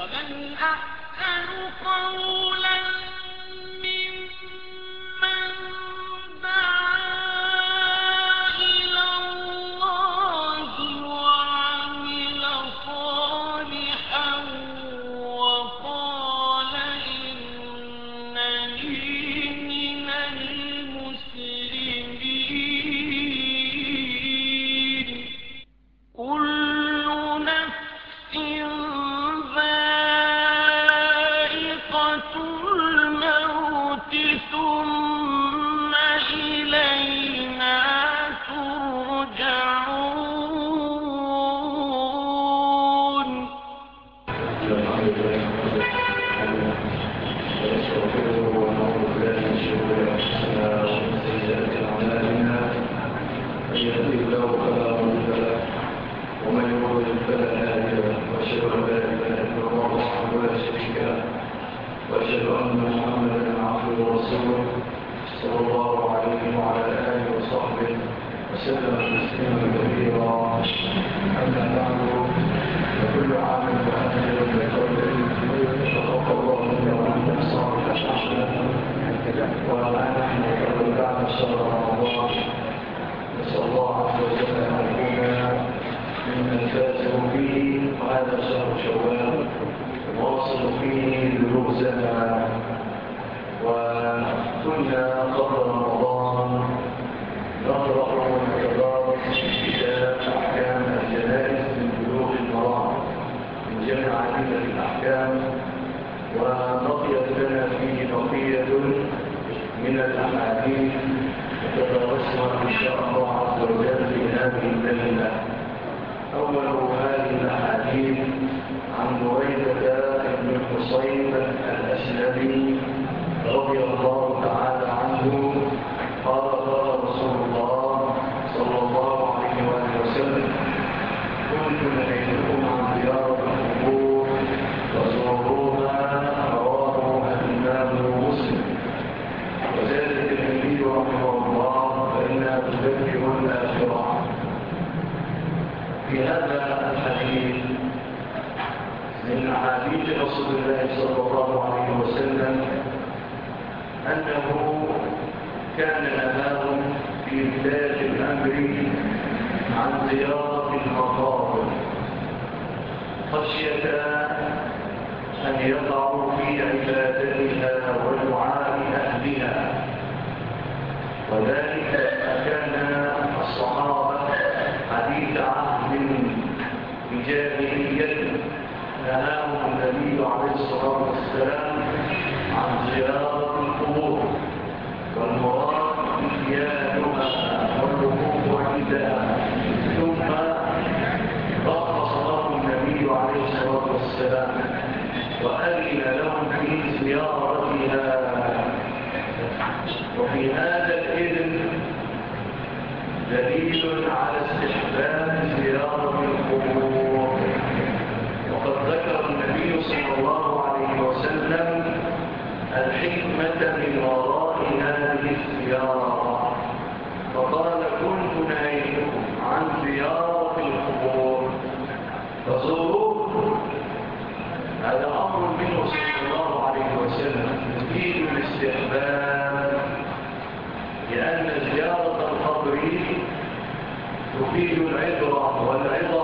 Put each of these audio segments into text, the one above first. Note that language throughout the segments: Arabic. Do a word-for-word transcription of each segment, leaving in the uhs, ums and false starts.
ومن أحسن قولا ممن دعا إلى الله وعمل صالحا وقال إنني من المسلمين. كل نفس ذائقة الموت ثم إلينا ترجعون. الحمد لله ونستغفره ونعوذ بالله من شرور انفسنا ومن سيئات اعمالنا. من يهده الله فلا مضل له ومن يضلل فلا هادي له، واشهد ان لا اله الا الله وحده لا شريك له، واشهد ان محمدا عبده ورسوله صلى الله عليه وعلى اله وصحبه وسلم تسليما كثيرا. اما بعد، وكل عام وانتم بخير، وتقبل الله منا ومنكم صالح الاعمال. ونحن قد بعد شهر رمضان، نسال الله عز وجل ان نكون ممن فازوا به، وهذا شهر شوال واصل فيه دروسنا. وكنا قبل رمضان نقرأ ونتدارس كتاب أحكام الجنائز من بلوغ المرام من جمع عديدة الأحكام، وبقيت لنا فيه بقية من الأحاديث نتدارسها إن شاء الله عز وجل في هذه الليلة. أول هذه الأحاديث عن بريدة بن الحصين الأسلمي رضي الله تعالى عنه قال قال رسول الله صلى الله عليه وآله وسلم: كنت نهيتكم عن زيارة القبور فزوروها. رواه الإمام مسلم. وزاد الترمذي رحمه الله: فإنها تذكر الآخرة. في هذا الحديث من أحاديث رسول الله صلى الله عليه وسلم أنه كان نهاهم في بداية الأمر عن زيارة المقابر خشية أن يقعوا في عبادتها ودعاء أهلها، وذلك كان الصحابة حديث عهد بجاهلية نهاهم النبي عليه الصلاة والسلام عن زيارة القبور، والمراد إتيانها والوقوف عندها. ثم رخص لهم النبي عليه الصلاة والسلام وأذن لهم في زيارتها. وفي هذا الإذن دليل على استحباب زيارة القبور. وقد ذكر النبي صلى الله عليه وسلم الحكمة من وراء هذه الزيارة، فقال: كنت نهيتكم عن زيارة القبور فزوروه. هذا أمر منه صلى الله عليه وسلم يفيد الاستحباب، لأن زيارة القبر تفيد العبرة والعظة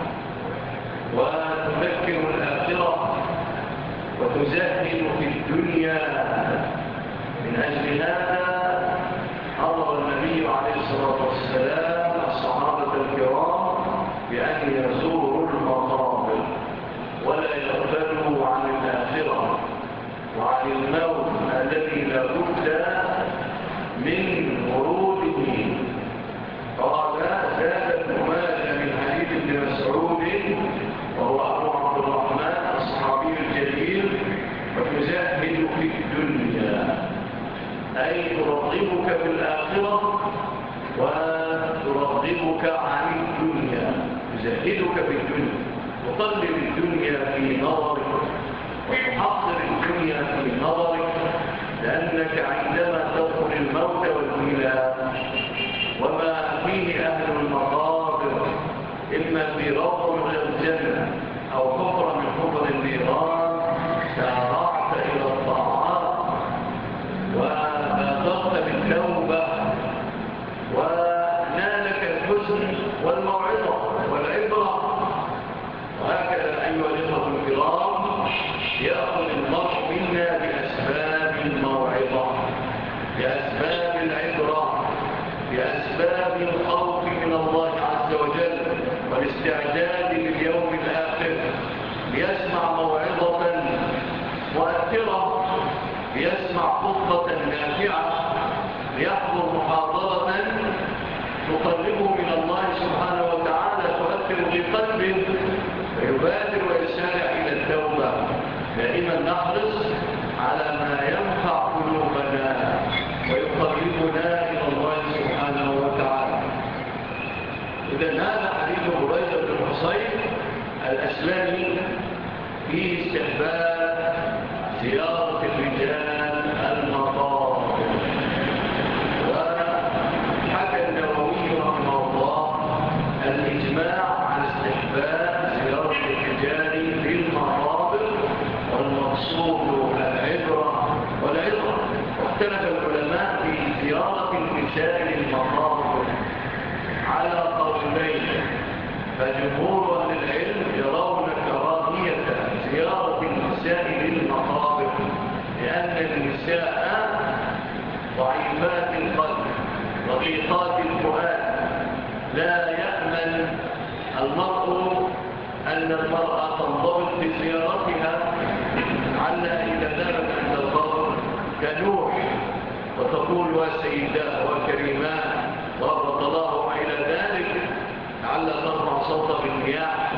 وتذكر الآخرة وتزهد في الدنيا. من أجل هذا أمر النبي عليه الصلاة والسلام الصحابة الكرام بأن يزوروا المقابر ولا يغفلوا عن الآخرة وعن الموت الذي لا بد من وروده. قال: زاد ابن ماجه من حديث ابن مسعود وهو أبو عبد الرحمن الصحابي الجليل: وتزهد في الدنيا، أي ترغبك بالآخرة وترغبك عن الدنيا، تزهدك بالدنيا، تقلل الدنيا في نظرك وتحقر الدنيا في نظرك، لأنك عندما تدخل الموت والميلاد وما فيه أهل المقابر إما في روض من الجنة أو حفرة من حفر النيران يأخذ المرء منا بأسباب الموعظة، بأسباب العبرة، بأسباب الخوف من الله عز وجل والاستعداد لليوم الآخر، ليسمع موعظة مؤثرة، ليسمع خطبة نافعة، ليحضر محاضرة تقربه من الله سبحانه وتعالى، تؤثر في قلبه فيبادر ويسارع إلى التوبة. دائما نحرص على ما ينفع قلوبنا ويقربنا إلى الله سبحانه وتعالى. إذن هذا حديث بريدة بن الحصين الأسلمي في استحباب زيارة الرجال المقابر. وحكى النووي رحمه الله الإجماع على استحباب زيارة الرجال في المقابر، والمقصود العبرة والعظة. واختلف العلماء في زيارة النساء للمقابر على قولين، فجمهور أهل العلم يرون كراهية زيارة النساء للمقابر، لأن النساء ضعيفات القلب رقيقات الفؤاد، لا يأمن المرء أن المرأة تنضبط بزيارتها، لعلها إذا ذهبت عند القبر كنوح وتقول وسيداه وكريمان ضربت الله إلى ذلك، لعلها ترفع صوتها بالمياه.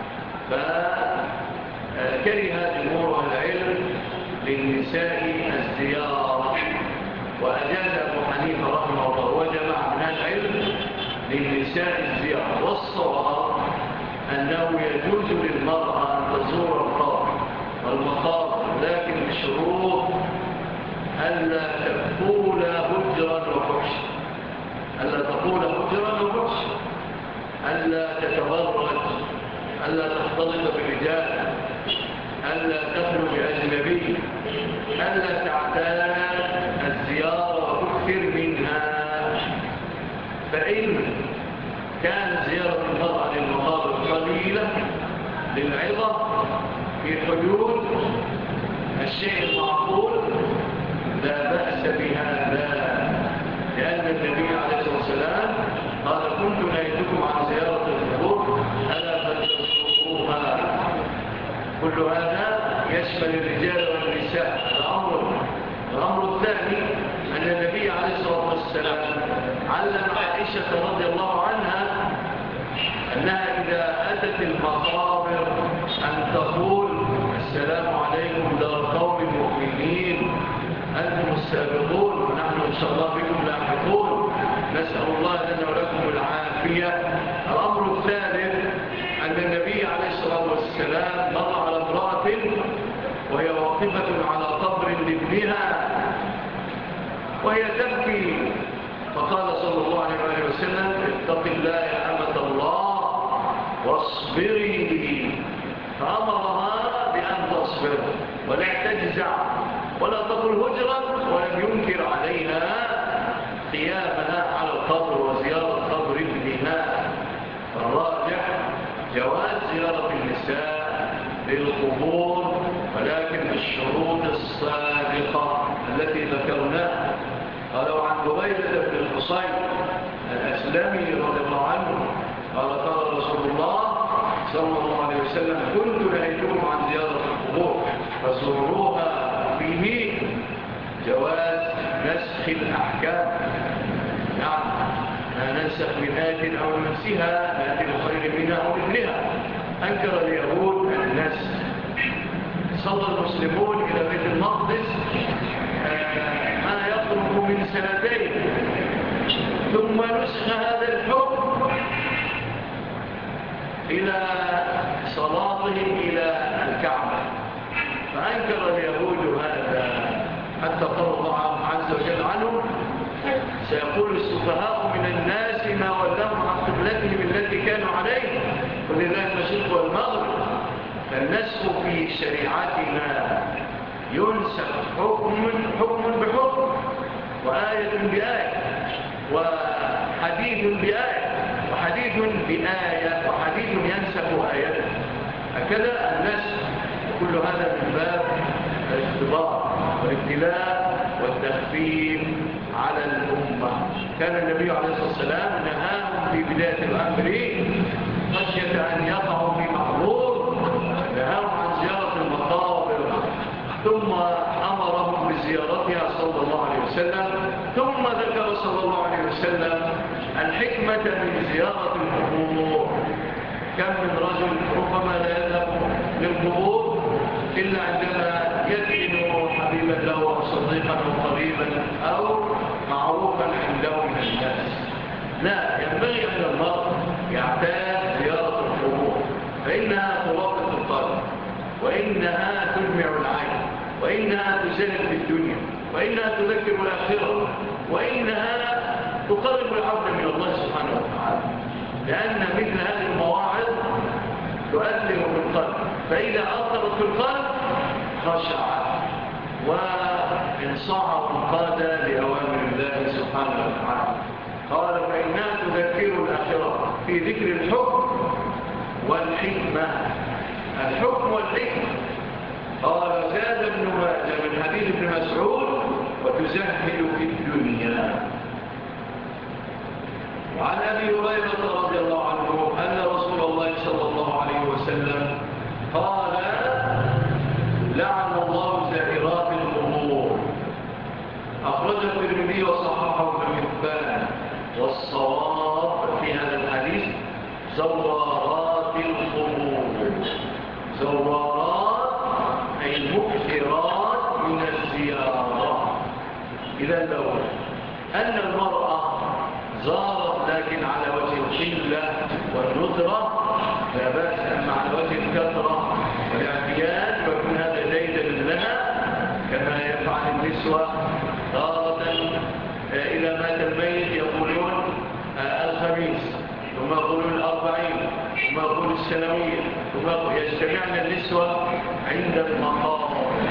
فكره جمهور العلم للنساء الزيارة، وأجاز أبو حنيفة رحمه الله وجمع من العلم للنساء الزيارة. والصواب أنه يجوز للمرأة أن تزور القبر والمقابر، لكن بشروط ألا تقول هجرا وفحشا، ألا تقول هجرا وفحشا، ألا تتبرج، ألا تختلط بالرجال، ألا تخلو بأجنبي، ألا تعتاد الزيارة وتكثر منها. فإن كان زيارة المرأة للمقابر قليلة للعظة في حدود الشيء المعقول لا بأس بهذا، لأن النبي عليه الصلاة والسلام قال كنت نهيتكم عن زيارة القبور ألا فتزوروها. كل هذا يشمل الرجال والنساء. الأمر الأمر الثاني أن النبي عليه الصلاة والسلام علم عائشة رضي الله عنها أنها إذا أتت المقابر أن تقول السلام عليكم دار قوم مؤمنين أنتم السابقون ونحن إن شاء الله بكم لاحقون، نسأل الله لنا ولكم العافية. الأمر الثالث أن النبي عليه الصلاة والسلام مر على امرأة وهي واقفة على قبر لابنها وهي تبكي، فقال صلى الله عليه وسلم اتق الله يا أمة الله واصبري، فأمرها بأن تصبر ولا تجزع ولا تقل هجرا، ولم ينكر عليها قيامها على القبر وزيارة قبر ابنها. فالراجح جواز زيارة النساء للقبور، ولكن بالشروط السابقة التي ذكرناها. قالوا عن بريدة بن الحصين الأسلمي رضي الله عنه قال قال رسول الله صلى الله عليه وسلم كنت نهيتكم عن زيارة القبور فزوروها. فيه جواز نسخ الأحكام، نعم لا ننسخ من آية أو ننسها نأتي بخير منها أو مثلها. أنكر اليهود النسخ. صلى المسلمون إلى بيت المقدس ما يقرب من سنتين، ثم نسخ هذا الحكم إلى صلاتهم إلى الكعبة، فأنكر اليهود هذا حتى قال الله عز وجل عنهم سيقول السفهاء من الناس ما ولاهم عن قبلتهم التي كانوا عليه ولله المشرق والمغرب. فالنسخ في شريعتنا ينسخ حكم حكم بحكم، وآية بآية، وحديث بآية، وحديث بآية، وحديث ينسخ آية. هكذا النسخ. كل هذا من باب الاختبار والابتلاء والتخفيف على الأمة. كان النبي عليه الصلاة والسلام نهاهم في بداية الأمر خشية أن يقعوا في محظور، نهاهم عن زيارة المقابر، ثم أمرهم بزيارتها صلى الله عليه وسلم، ثم ذكر صلى الله عليه وسلم الحكمة من زيارة القبور. كم من رجل ربما لا يذهب للقبور إلا عندما يدعو حبيبا له أو صديقا أو قريبا أو معروفا عنده من الناس. لا، ينبغي أن المرء يعتاد زيارة القبور، فإنها ترافق القلب، وإنها تجمع العين، وإنها تزهد في الدنيا، وإنها تذكر الآخرة، وإنها تقرب العبد من الله سبحانه وتعالى، لأن مثل هذه المواعظ تؤثر في القلب، فإذا أثرت في القلب خشع وانصاع وانقاد لأوامر الله سبحانه وتعالى. قال فإنها تذكر الآخرة في ذكر الحكم والحكمة. الحكم والحكمة. قال زاد ابن ماجه من حديث ابن مسعود وتزهد في الدنيا. وعن أبي هريرة رضي الله عنه أن رسول الله صلى الله عليه وسلم قال لعن الله زائرات القبور. أخرج الترمذي وصححه ابن حبان، والصواب في هذا الحديث زوارات القبور. زوارات أي المكثرات من الزيارة. إذا لو أن المرأة زارت لكن على وجه القلة والندرة لا بأس، أما على وجه الكثرة والاعتياد فيكون هذا جيدا لها، كما يفعل النسوة تارة إذا مات الميت يقولون الخميس، ثم يقولون الأربعين، ثم يقولون السنوية، ثم يجتمعن النسوة عند المقام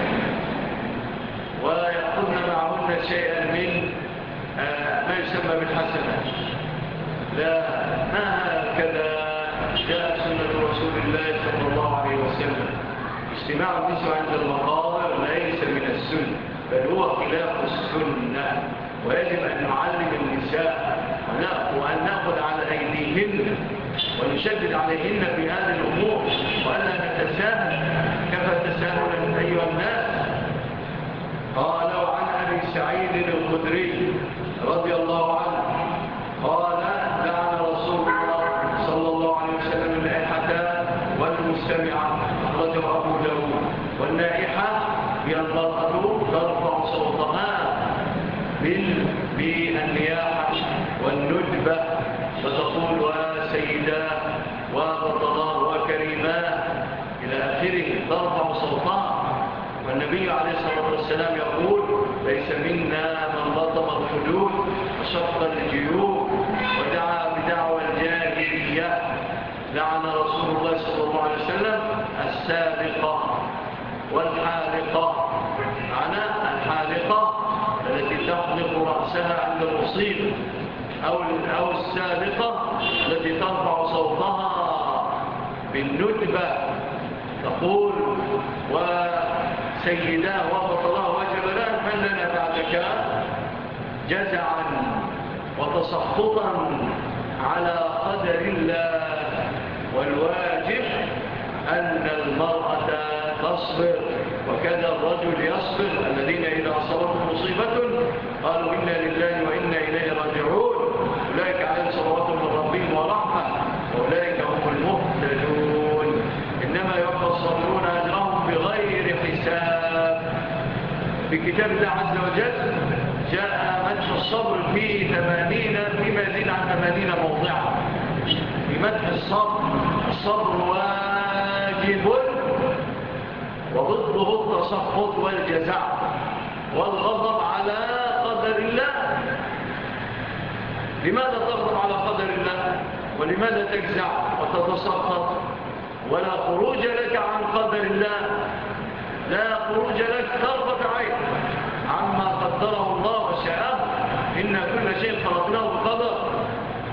ويأخذن معهن شيئا من ما يسمى بالحسنة. لا، ما هكذا جاء سنة رسول الله صلى الله عليه وسلم. اجتماع النسوة عند المقابر ليس من السنة، بل هو خلاف السنة، ويجب أن نعلم النساء وأن نأخذ على أيديهن ونشدد عليهن في هذه الأمور، وأن نتساهل كما تساهل أيها الناس. قال وعن أبي سعيد الخدري رضي الله عنه قال لعن رسول الله صلى الله عليه وسلم النائحة والمستمعة. أخرجه أبو داود. والنائحة هي المرأة ترفع صوتها بالنياحة والندبة فتقول وسيداه وبطلاه وكريماه إلى آخره، ترفع صوتها. والنبي عليه الصلاة والسلام يقول ليس منا من لطم الخدود وشق الجيوب ودعا بدعوى الجاهلية. لعن رسول الله صلى الله عليه وسلم السابقة والحالقة. معنى الحالقة التي تحلق رأسها عند المصيبة، أو أو السابقة التي ترفع صوتها بالندبة تقول وسيداه وبطلاه وجبلاه من لنا بعدك، جزعا وتسخطا على قدر الله. والواجب أن المرأة تصبر، وكذا الرجل يصبر. الذين إذا أصابتهم مصيبة قالوا إنا لله وإنا إليه راجعون أولئك عليهم صلوات من ربهم ورحمة وأولئك هم المهتدون. إنما يوفى الصابرون أجرهم بغير حساب. في كتاب الله عز وجل جاء مدح الصبر في ثمانين فيما يزيد عن ثمانين موضعا في مدح الصبر. الصبر واجب وضده التسخط والجزع والغضب على قدر الله. لماذا تغضب على قدر الله؟ ولماذا تجزع وتتسخط؟ ولا خروج لك عن قدر الله، لا خروج لك طرفة عين عما قدره الله وشاءه. إن كل شيء خلقناه بقدر،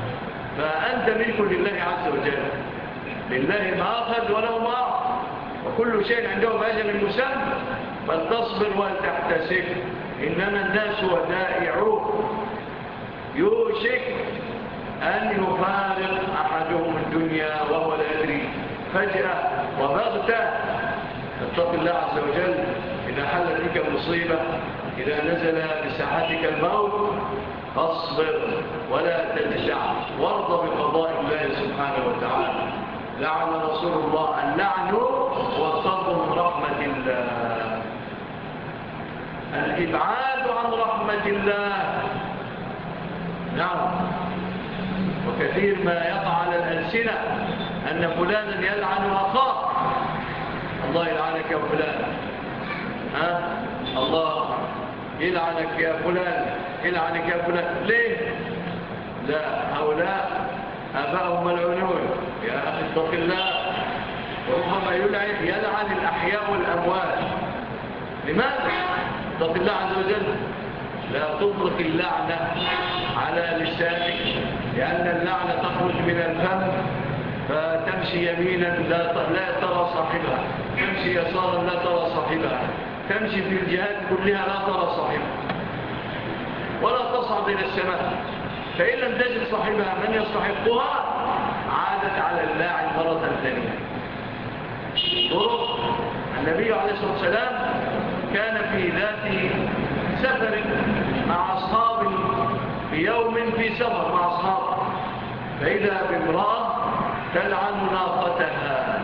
فأنت ملك لله عز وجل، لله ما أخذ وله ما أعطى، وكل شيء عندهم أجل مسمى، فلتصبر ولتحتسب، إنما الناس ودائعون يوشك أن يفارق أحدهم الدنيا وهو لا يدري، فجأة وبغتة. اتق الله عز وجل إذا حلت بك مصيبة، إذا نزل بساحتك الموت، فاصبر ولا تجزع وارض بقضاء الله سبحانه وتعالى. لعن رسول الله اللعن والطرد من رحمة الله، الإبعاد عن رحمة الله. نعم، وكثير ما يقع على الألسنة أن فلانا يلعن أخاه، الله يلعنك يا فلان، ها؟ الله يلعنك يا فلان، يلعنك يا فلان. ليه؟ لا، هؤلاء آباءهم ملعونون يا أخي، اتق الله. وربما يلعن يلعن الأحياء والأموات. لماذا؟ اتق الله عز وجل. لا تطلق اللعنة على لسانك، لأن اللعنة تخرج من الفم فتمشي يمينا لا لا ترى صاحبها، تمشي يسارا لا ترى صاحبها، تمشي في الجهات كلها لا ترى صاحبها، ولا تصعد إلى السماء. فإن لم تجد صاحبها من يستحقها، عادت على اللاعن مرة ثانية. طرق النبي عليه الصلاة والسلام كان في ذات سفر مع أصحابه في يوم في سفر مع أصحابه، فإذا بامرأة تلعن ناقتها،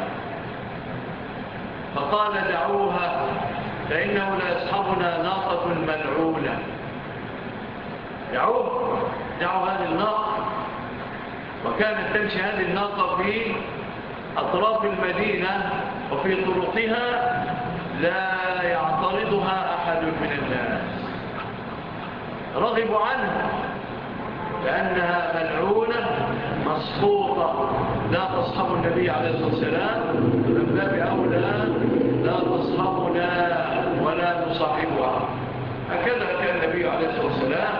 فقال دعوها فإنه لا يصحبنا ناقة ملعونة. دعوه دعوا هذه الناقة. وكانت تمشي هذه الناقة في أطراف المدينة وفي طرقها لا يعترضها أحد من الناس، رغبوا عنها لأنها ملعونة مسقوطة لا تصحب النبي عليه الصلاة والسلام، من باب أولى لا تصحبنا ولا نصاحبها. هكذا كان النبي عليه الصلاة والسلام.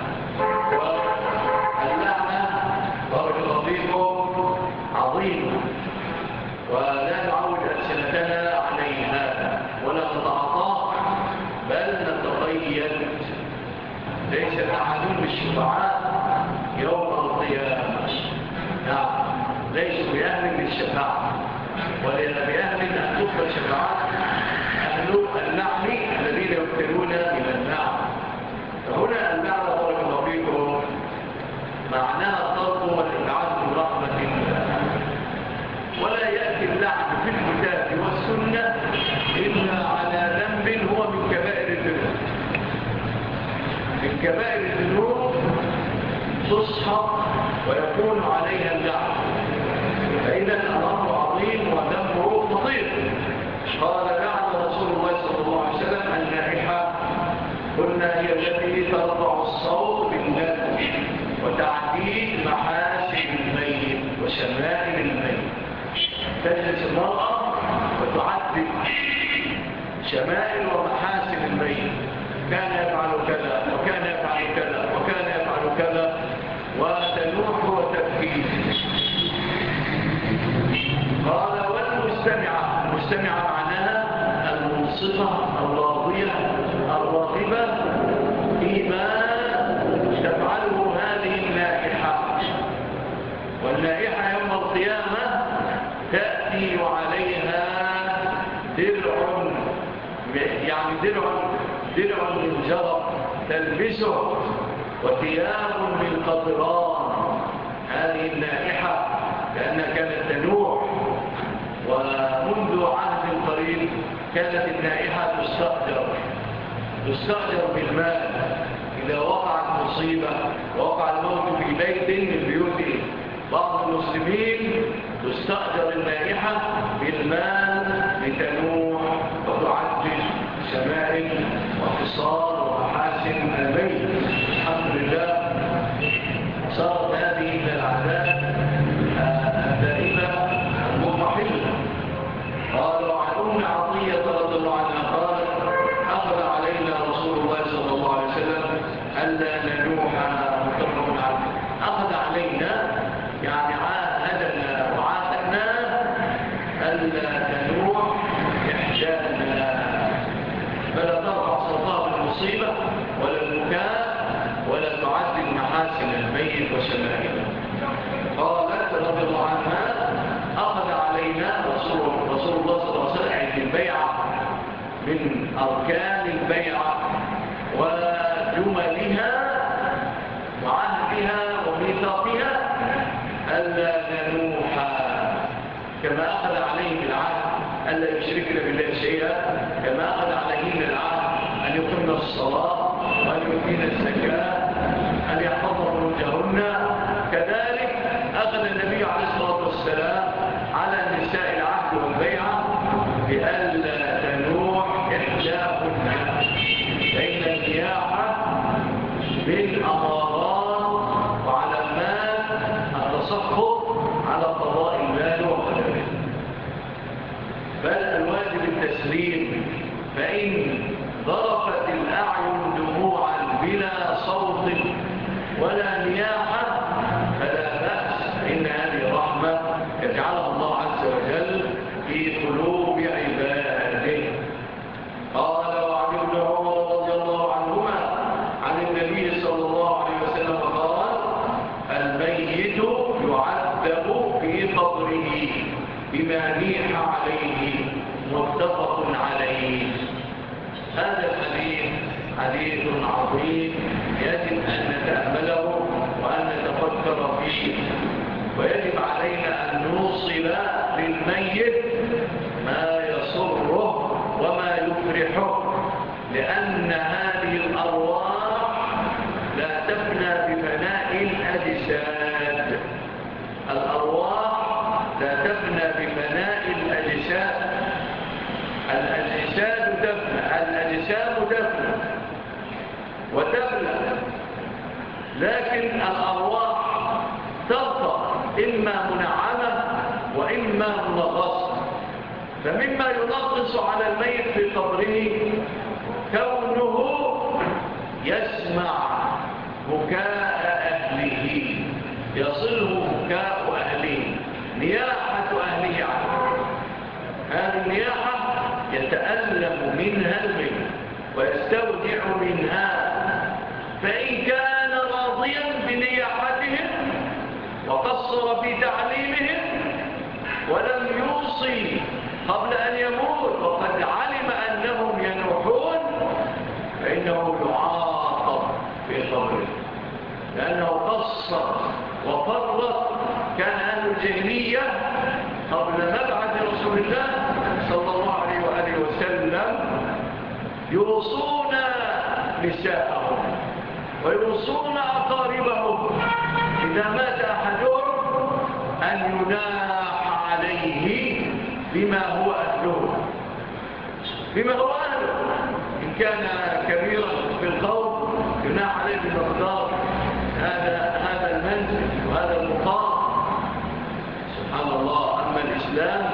واللعنة بارك الله فيكم عظيمة، ولا نعود ألسنتنا عليها ولا نتعاطاها، بل نتقيد. ليس أحد بالشفعاء يوم القيامة، نعم، ليسوا بأهل للشفاعة، ولا بأهل أن تقبل شفاعات أهل اللعن الذين يكثرون من اللعن. فهنا اللعن بارك الله فيكم معناها الطرد والإبعاد من رحمة الله، ولا يأتي اللعن في الكتاب والسنة إلا على ذنب هو من كبائر الذنوب. من كبائر الذنوب تصحب ويكون عليها اللعن، فإذا الأمر عظيم وذنبه خطير. قال لعن رسول الله صلى الله عليه وسلم النائحة، قلنا هي التي ترفع الصوت بالندب وتعديد محاسن الميت وشمائل الميت. تجلس المرأة وتعدد شمائل ومحاسن الميت، كان يفعل كذا وكان يفعل كذا وكان يفعل كذا، وتنوح وتبكي. قال والمستمعة، المستمعة معناها المنصفة الراضية الراغبة فيما تفعله هذه النائحة. والنائحة يوم القيامة تأتي وعليها درع، يعني درع درع من جرب تلبسه، وثياب من قطران. هذه النائحة لأنها كانت تنوح، ومنذ عهد قريب كانت النائحة تستأجر تستأجر بالمال. إذا وقعت مصيبة ووقع الموت في بيت من بيوت بعض المسلمين، تستأجر النائحة بالمال لتنوح وتعدل شمائل وخصال ومحاسن الميت. الحمد لله صارت هذه من العادات الدائمة المضمحلة. قال وعن أم عطية رضي الله عنها قالت أخذ علينا رسول الله صلى الله عليه وسلم ألا ننوح، متفق عليه. أخذ علينا يعني عاهدنا وعاهدنا ألا ننوح وشمائله. قالت رضي الله عنها: أخذ علينا رسول, رسول الله صلى الله عليه وسلم عند البيعة من أركان البيعة وجملها وعهدها وميثاقها ألا ننوح، كما أخذ عليهم العهد ألا يشركن بالله شيئا، كما أخذ عليهم العهد أن يقمن الصلاة وأن يؤتين الزكاة، أن يحفظن فروجهن. كذلك أخذ النبي عليه الصلاة والسلام على النساء العهد والبيعة بألا تنوح إحداهن، بين النياحة بالأمارات وعلامات التصحف على قضاء المال وقدره، بل الواجب التسليم. فإن ضرفت الأعين دموعا بلا صوت ولا نياحة فلا بأس، فإن هذه رحمة يجعلها الله عز وجل في قلوب عباده. قال: وعن ابن عمر رضي الله عنهما عن النبي صلى الله عليه وسلم قال: الميت يعذب في قبره بما نيح عليه، متفق عليه. هذا الحديث حديث عظيم يجب أن نتأمله وأن نتفكر فيه، ويجب علينا أن نوصل للميت ما يسره وما يفرحه، لأن هذه الأرواح لا تفنى بفناء الأجساد. الأرواح لا تفنى بفناء الأجساد. الأجساد تفنى، الأجسام تفنى وتفنى، لكن الأرواح تبقى إما منعمة وإما منغصة. فمما ينغص على الميت في قبره كونه يسمع بكاء أهله، يصله بكاء أهله، نياحة أهله عنه. هذه النياحة يتألم منها الميت ويستودع منها، فإن كان راضيا بنياحتهم وقصر في تعليمهم ولم يوصي قبل أن يموت وقد علم أنهم ينوحون، فإنه يعاقب في قبره، لأنه قصر وفرط. كان أهل الجاهلية قبل مبعث رسول الله صلى الله عليه وآله وسلم يوصون نساءهم ويوصون أقاربهم إذا مات أحدهم أن يناح عليه بما هو أهله، بما هو أهله. إن كان كبيرا في القوم يناح عليه بمقدار هذا هذا المنزل وهذا المقام. سبحان الله. أما الإسلام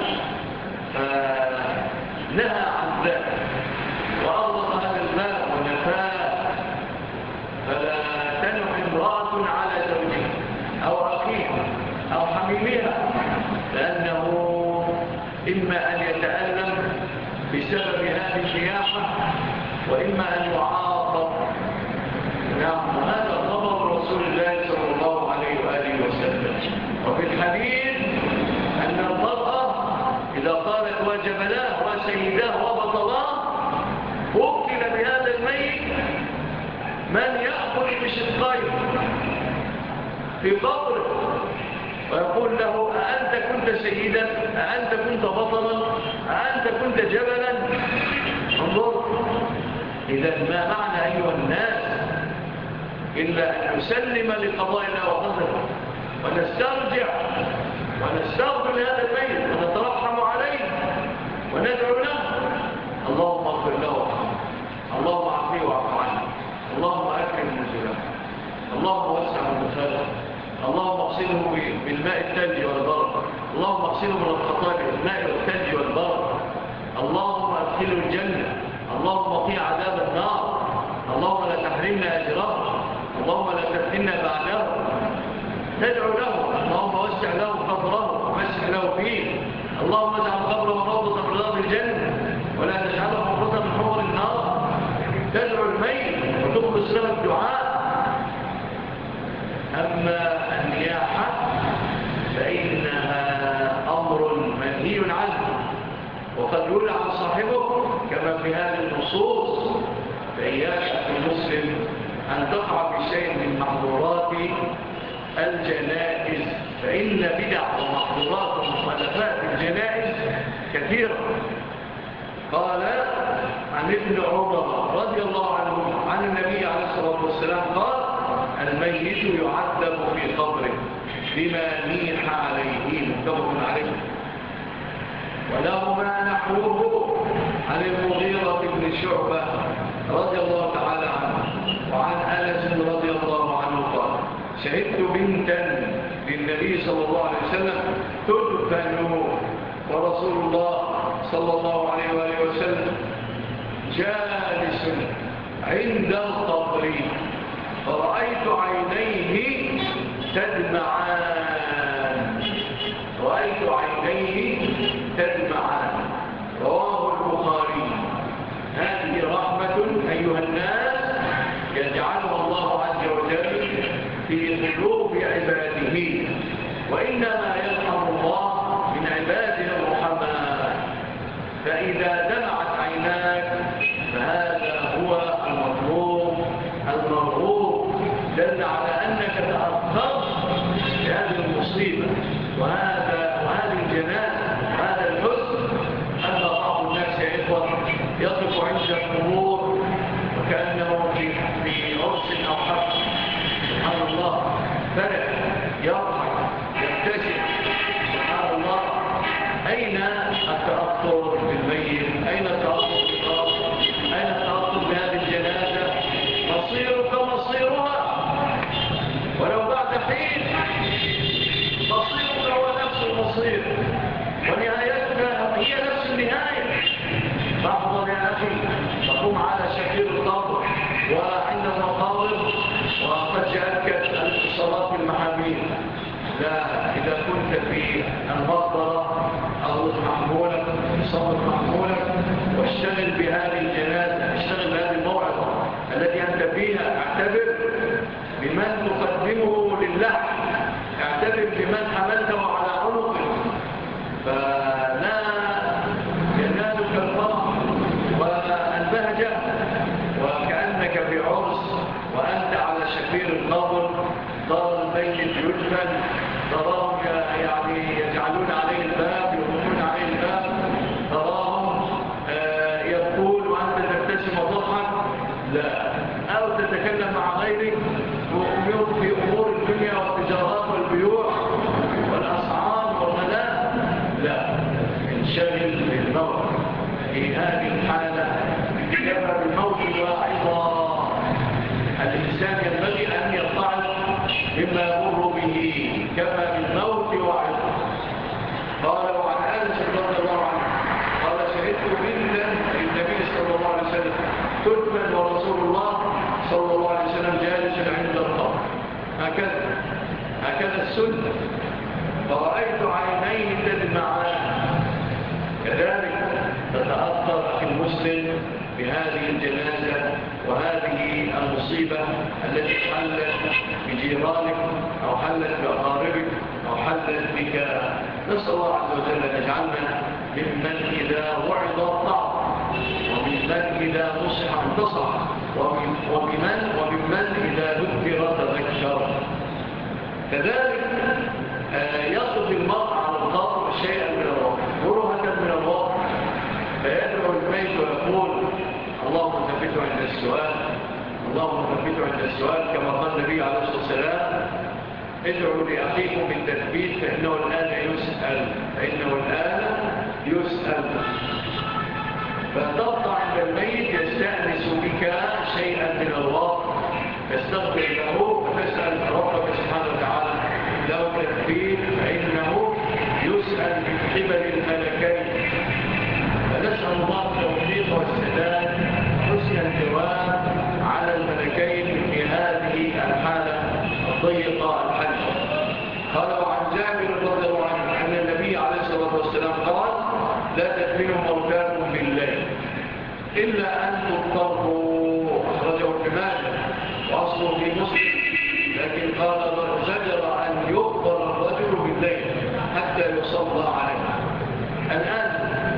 فنهى عن ذلك وأغلق هذا الباب ونفاه. فلا تنح امرأة على زوجها أو أخيها أو حميمها، لأنه إما أن يتألم بسبب هذه النياحة وإما أن يعاقب. نعم، وهذا خبر رسول الله صلى الله عليه وآله وسلم. وفي الحديث أن المرأة إذا قالت وجبناه وسيداه وبطلاه وكل بهذا الميت من يأخذ بشقيه في قبره ويقول له: أأنت كنت سيدا؟ أأنت كنت بطلا؟ أأنت كنت جبلا؟ انظر. إذا ما معنى أيها الناس إلا أن نسلم لقضاء الله وقدره ونسترجع ونستغفر لهذا الميت ونترحم عليه وندعو له. اللهم اغفر له وارحمه، اللهم اعفيه واعف عنه، اللهم اكرم نزله، اللهم وسع مدخله، اللهم اغسله بالماء الثلج والبرد، اللهم اغسله من الخطايا بالماء والثلج والبرد، اللهم ادخله الجنه، اللهم قي عذاب النار، اللهم لا تحرمنا اجره، اللهم لا تفتنا بعده. ندعو له. اللهم وسع له قبره وفسح له فيه، اللهم اجعل قبره روضة من رياض الجنة ولا تجعله حفرة من حفر النار. تدعو الميت وتخلص له الدعاء. أما وقد يلعن صاحبه كما في هذه النصوص. فإياك أخي المسلم أن تقع بشيء من محظورات الجنائز، فإن بدع ومحظورات ومخالفات الجنائز كثيرة. قال عن ابن عمر رضي الله عنه عن النبي عليه الصلاة والسلام قال: الميت يعذب في قبره بما نيح عليه، متفق عليه. ولهما نحوه عن المغيرة بن شعبة رضي الله تعالى عنه وعن أنس رضي الله عنه قال: شهدت بنتا للنبي صلى الله عليه وسلم تدفن ورسول الله صلى الله عليه وآله وسلم جالس عند القبر، فرأيت عينيه تدمعان رأيت عينيه تدمعان رواه البخاري. هذه رحمة أيها الناس يجعلها الله عز وجل في قلوب عباده، وإنما يرحم الله من عباده الرحماء. فإذا دمعت عيناك فهذا هو المطلوب المرغوب، دل على أنك تأثرت بهذه المصيبة وهذا وهذه الجنازة وهذا الحزن. أما بعض الناس يا إخوة يقف عند القبور وكأنه في في عرس أو حفل، سبحان الله، فرح يضحك يبتسم، سبحان الله. أين التأثر بالميت؟ أين التأثر بالقبر؟ أين التأثر بهذه الجنازة؟ مصيرك مصيرها ولو بعد حين، مصيرك هو نفس المصير ونهايتك هي نفس النهاية. فاحضر يا أخي، تقوم على شكير القبر وعند المقابر وقد جاءتك الاتصالات بالمحامين. لا، إذا كنت في المقبرة أغلق محمولك، صمت محمولك، واشتغل بهذه الجنازة، اشتغل بهذه الموعظة التي أنت فيها. اعتبر بمن تقدمه لله، اعتبر بمن حملته على عنقك، فلا ينالك الفرح والبهجة وكأنك بعرس وأنت على شفير القبر. دار الميت يدفن، تراهم يعني يجعلون عليه الباب، يغلقون عليه الباب، تراهم آه يبكون وأنت تبتسم وتضحك. لا، أو تتكلم مع غيرك في أمور الدنيا والتجارات والبيوع والأسعار والغلاء. لا، انشغل بالموت في هذه الحالة. كما بالموت واعظا، الإنسان ينبغي أن يرتعظ مما يمر به، كما بالموت واعظا. قال وعن أنس رضي الله عنه قال: شهدت بنتا للنبي صلى الله عليه وسلم تدفن ورسول الله صلى الله عليه وسلم جالس عند القبر. هكذا هكذا السنة. فرأيت عينيه تدمعان. كذلك تتأثر أخي المسلم بهذه الجنازة وهذه المصيبة التي حلت بجيرانك أو حلت بأقاربك أو حلت بك. نسأل الله عز وجل أن يجعلنا ممن إذا وعظ ارتعظ، وممن إذا نصح انتصر، وممن وممن إذا ذكر تذكر. كذلك يقضي المرء على القبر شيئا من الوقت، برهة من الوقت، فيدعو الميت ويقول: اللهم ثبته عند السؤال، اللهم ثبته عند السؤال، كما قال النبي عليه الصلاة والسلام: ادعوا لأخيكم بالتثبيت فإنه الآن يسأل فإنه الآن يسأل. فتبقى عند الميت يستأنس بك شيئا من الوقت، تستغفر له وتسأل ربك سبحانه وتعالى له تثبيت فإنه يسأل من قبل الملكين. فنسأل الله التوفيق والسداد حسن الجواب على الملكين في هذه الحالة الضيقة الحجة. قال وعن جابر رضي الله عنه أن النبي عليه الصلاة والسلام قال: لا تدفنوا موتاكم بالليل إلا أن تضطروا. أخرجه ابن ماجه وأصله في مسلم، لكن قال زجر أن يقبر الرجل بالليل حتى يصلى عليه. الآن في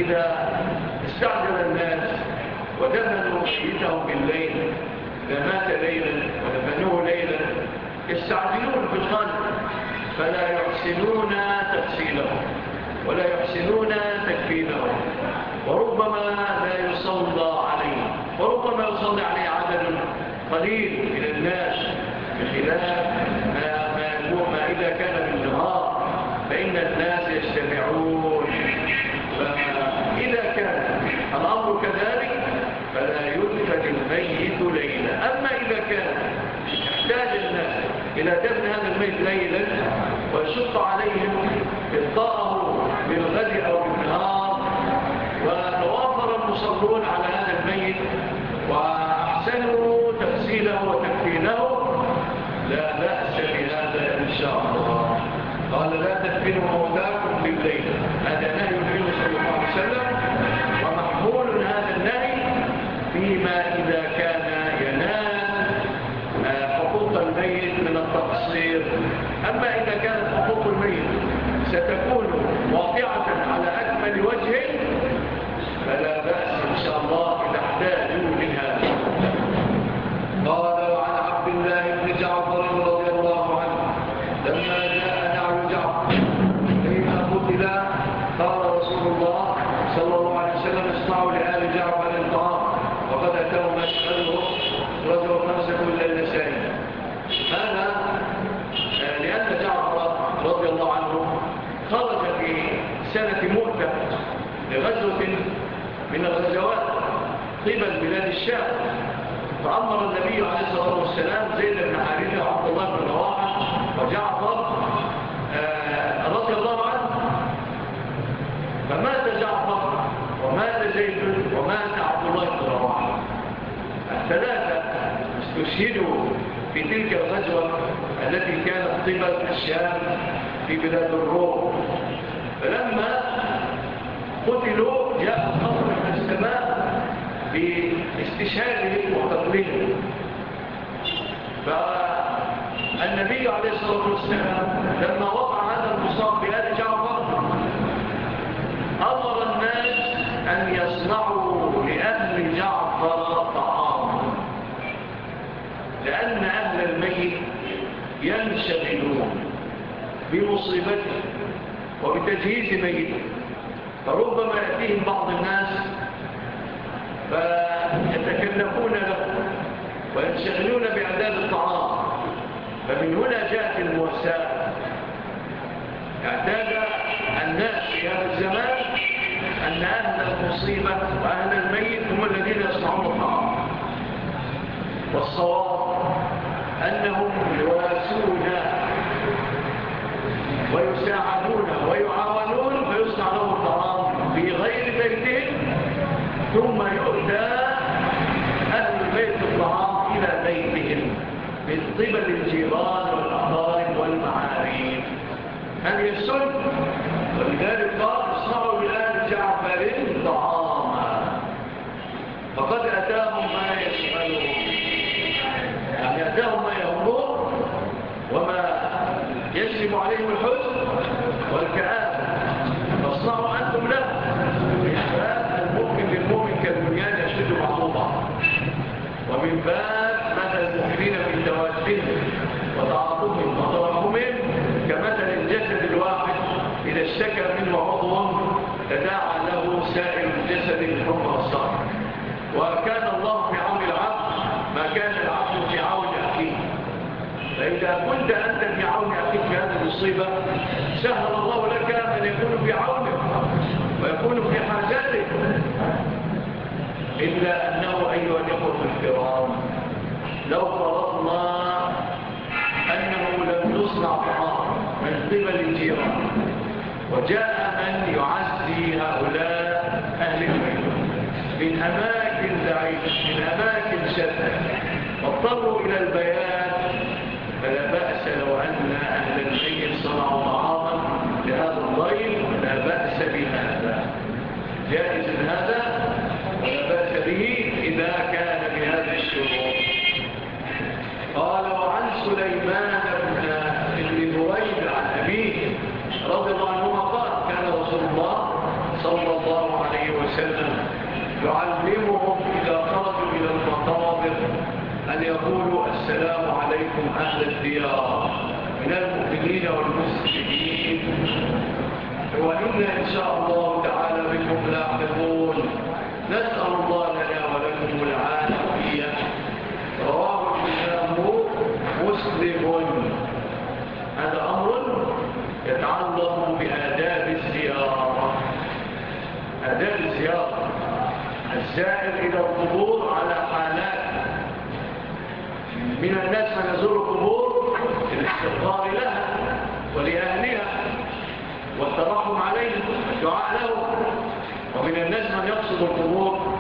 إذا استعجل الناس ودفنوا ميتهم بالليل، إذا مات ليلا ودفنوه ليلا يستعجلون في القلب فلا يحسنون تغسيله ولا يحسنون تكفينه، وربما لا يصلى عليه، وربما يصلي عليه عدد قليل من الناس، بخلاف ما, ما, ما إذا كان بالنهار فإن الناس يجتمعون. فإذا كان الأمر كذلك فلا يدفن الميت ليلا. أما إذا كان يحتاج الناس إلى دفن هذا الميت ليلا ويشق عليهم إبطاءه بالغد أو بالنهار وتوافر المصلون على هذا الميت وأحسنوا تغسيله وتكفينه لا بأس بهذا إن شاء الله. قال لا تدفنوا موتاكم بالليل، هذا نهي النبي صلى الله عليه وسلم، ومحمول هذا النهي فيما إذا كان ينال حقوق الميت من التقصير. أما إذا كانت حقوق الميت ستكون واقعة على أكمل وجه فلا بأس إن شاء الله إذا احتاجوا منها. قال وعن عبد الله بن جعفر رضي الله عنه لما جاء نعي جعفر حين قتل قال رسول الله صلى الله عليه وسلم اصنعوا لآل جعفر الطعام وقد أتوا مشهده رجل خمسة إلا النسائي. هذا لأن جعفر رضي الله عنه خرج في سنة مؤتة لغزوة من الغزوات قبل بلاد الشام، فأمر النبي عليه الصلاة والسلام زيد بن حارثة وعبد الله بن رواحة وجعفر رضي الله عنه، فمات جعفر ومات زيد ومات عبد الله بن رواحة، الثلاثة استشهدوا في تلك الغزوة التي كانت قبل الشام في بلاد الروم. فلما قتلوا جاء الخبر من السماء باستشهادهم وقتلهم، فالنبي عليه الصلاة والسلام لما وقع هذا المصاب بآل جعفر أمر الناس أن يصنعوا لأهل جعفر طعاما، لأن أهل الميت ينشغلون بمصيبته وبتجهيز ميته، فربما يأتيهم بعض الناس فيتكلفون له وينشغلون بإعداد الطعام، فمن هنا جاءت المواساة. اعتاد الناس في هذا الزمان أن أهل المصيبة وأهل الميت هم الذين يصنعون الطعام، والصواب أنهم يواسون ويساعدون ويعاونون فيصنع لهم الطعام في غير بيتهم، ثم يؤتى أهل البيت الطعام إلى بيتهم من قبل الجيران والأقارب والمعارف. هذه السنة، ولذلك قال اصنعوا لآل جعفر طعاما فقد أتاهم ما يشغلهم، يعني أتاهم ما يهمهم وما يجلب عليهم الحزن والكآبة، فاصنعوا أنتم له. إشباب المؤمن للمؤمن كالبنيان يشد بعضهم، ومن باب مثل المؤمنين من توادهم وتعاطفهم وتراحمهم كمثل الجسد الواحد إذا اشتكى منه عضو تداعى له سائر الجسد بالحمى والصبر. وكان الله في عون العبد ما كان العبد في عون أخيه، فإذا كنت أنت في عون أخيك في هذه المصيبة سهل الله لك أن يكون في عونك ويكون في حاجتك. إلا أنه أيها الإخوة الكرام لو فرضنا أنه لم يصنع طعام من قبل الجيران وجاء من يعزي هؤلاء أهل البيت من أماكن بعيدة من أماكن شتى واضطروا إلى البيات، فلا بأس لو أن أهل البيت صنعوا طعاما لهذا الضيف، لا بأس بهذا، جائز هذا ولا بأس به إذا كان بهذه الشروط. قال وعن سليمان بن بريد عن أبيه رضي الله عنه قال كان رسول الله صلى الله عليه يعلمهم إذا خرجوا إلى المقابر أن يقولوا السلام عليكم أهل الديار من المؤمنين والمسلمين، وإنا إن شاء الله تعالى بكم لاحقون. نسأل الله لنا ولكم العافية. رواه الإمام مسلم. هذا أمر يتعلق بآداب الزيارة. آداب الزيارة: الزائر إلى القبور على حالات. من الناس من يزور القبور للاستغفار لها ولأهلها والترحم عليهم والدعاء لهم، ومن الناس من يقصد القبور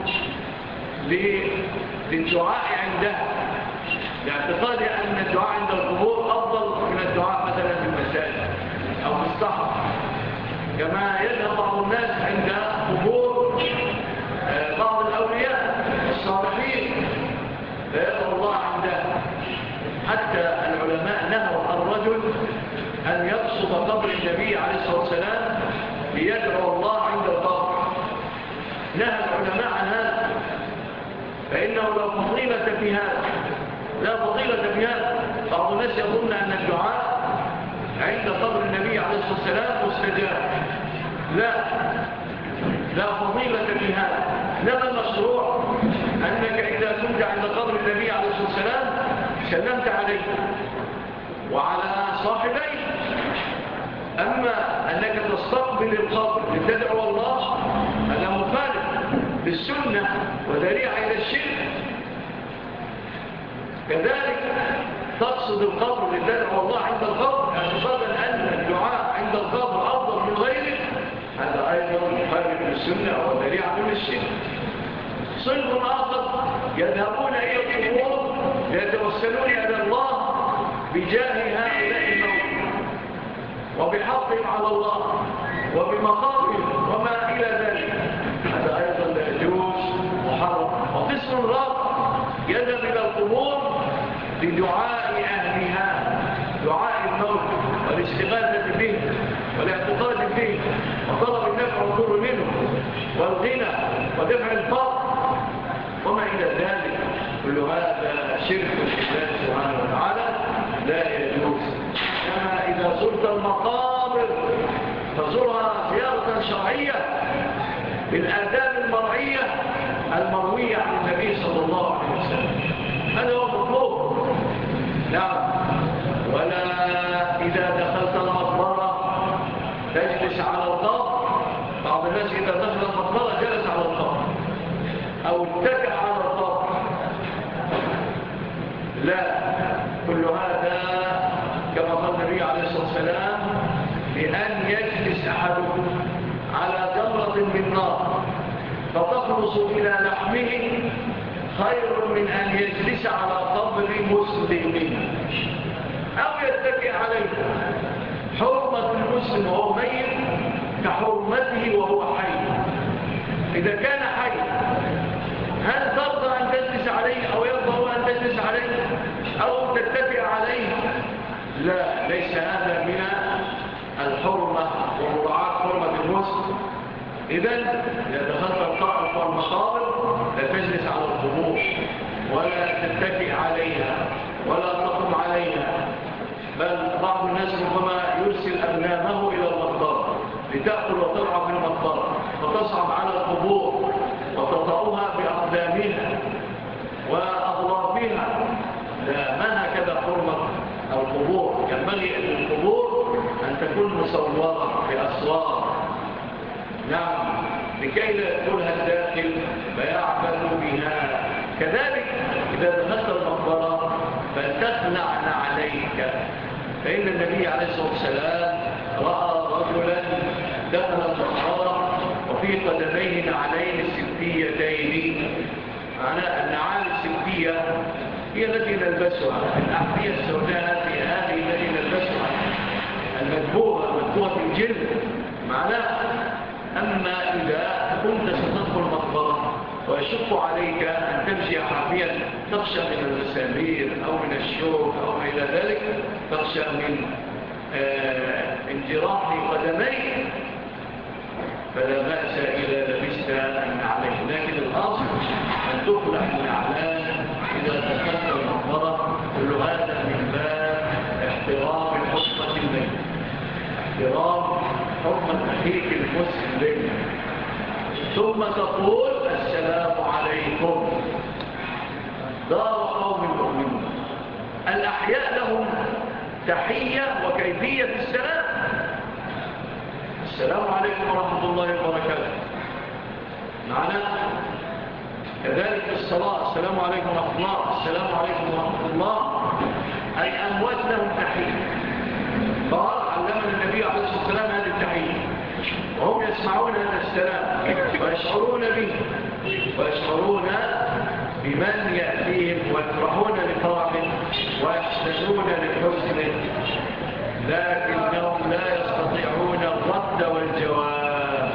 للدعاء عندها، لاعتقاد أن الدعاء عند القبور أفضل من الدعاء مثلا في المساجد أو في الصحراء، كما يذهب بعض الناس عند قبور بعض الأولياء الصالحين فيدعو الله عندها. حتى العلماء نهوا الرجل أن يقصد قبر النبي عليه الصلاة والسلام ليدعو الله عند القبر. نهى العلماء عن هذا، فإنه لا فضيلة في هذا، لا فضيلة في هذا. بعض الناس يظن أن الدعاء عند قبر النبي عليه الصلاة والسلام مستجاب. لا لا فضيلة في هذا. إنما المشروع أنك إذا كنت عند قبر النبي عليه الصلاة والسلام سلمت عليه وعلى صاحبيه. أما أنك تستقبل القبر لتدعو الله هذا مخالف للسنة وذريعة إلى الشرك. كذلك تقصد القبر لتدعو الله عند القبر اعتقادا أن الدعاء عند القبر أفضل من غيره، هذا أيضا مخالف للسنة وذريعة إلى الشرك. صنف آخر يذهبون إلى القبور ليتوسلون إلى الله بجاه هؤلاء الموت وبحقهم على الله وبمقامهم وما إلى ذلك، هذا أيضا لا يجوز محرم. وقسم رابع يذهب إلى القبور بدعاء أهلها، دعاء الموت والاستغاثة به والاعتقاد به وطلب النفع والضر منه والغنى ودفع الفقر وما إلى ذلك. كل هذا شرك بالله سبحانه وتعالى لا يجوز. كما إذا زرت المقابر فزرها زيارة شرعية بالآداب المرعية المروية عن النبي صلى الله عليه وسلم، هذا هو مطلوب. نعم. ولا إذا دخلت المقبرة تجلس على القبر. بعض الناس إذا دخل المقبرة جلس على القبر أو اتكأ على القبر. لا، كل هذا كما قال النبي عليه الصلاة والسلام بأن يجلس أحدكم على جمرة من نار فتخلص إلى لحمه خير من أن يجلس على قبر مسلم أو يتكئ عليه. حرمة المسلم وهو ميت كحرمته وهو حي. إذا كان حي هل ترضى أن تجلس عليه أو يرضى أن تجلس عليه أو تتكئ عليه؟ لا، ليس هذا من الحرمة ومراعاة حرمة المسلم. إذن إذا دخلت القبر والمقابر لا تجلس على القبور ولا تتكئ عليها ولا تقم عليها، بل بعض الناس ربما يرسل أبنامه إلى المقبرة لتأكل وترعى في المقبرة فتصعد على القبور وتطأها بأقدامها وأضرابها. لا، ما هكذا حرمة القبور. ينبغي أن القبور أن تكون مصورة بأسوار، نعم، لكي لا يدخلها الداخل فيعبث بها. كذلك إذا دخلت المقبرة فتخلعن عليك، فإن النبي عليه الصلاة والسلام رأى رجلا دخل المقبرة وفي قدميه نعلين سبتيتين. معنى النعال السبتية هي التي نلبسها، الأحذية السوداء هي هذه التي نلبسها المدبوغة المدبوغة في الجلد معناه. أما إذا كنت ستدخل المقبرة ويشق عليك أن تمشي حافيا تخشى من المسامير أو من الشوك أو إلى ذلك، تخشى من آه انجراح قدميك، فلا بأس إذا لبست النعلين. لكن احترام حكم أخيك المسلم لك، ثم تقول السلام عليكم. دار قوم المؤمنين الأحياء لهم تحية وكيفية السلام. السلام عليكم ورحمة الله وبركاته معنا. كذلك في الصلاة السلام عليكم ورحمة الله، السلام عليكم ورحمة الله. الأموات لهم تحية، قال علمنا النبي عليه الصلاة والسلام هذه التحية، وهم يسمعون هذا السلام ويشعرون به ويشعرون بمن يأتيهم ويفرحون لفرحه ويحزنون لحزنه، لكنهم لا يستطيعون الرد والجواب.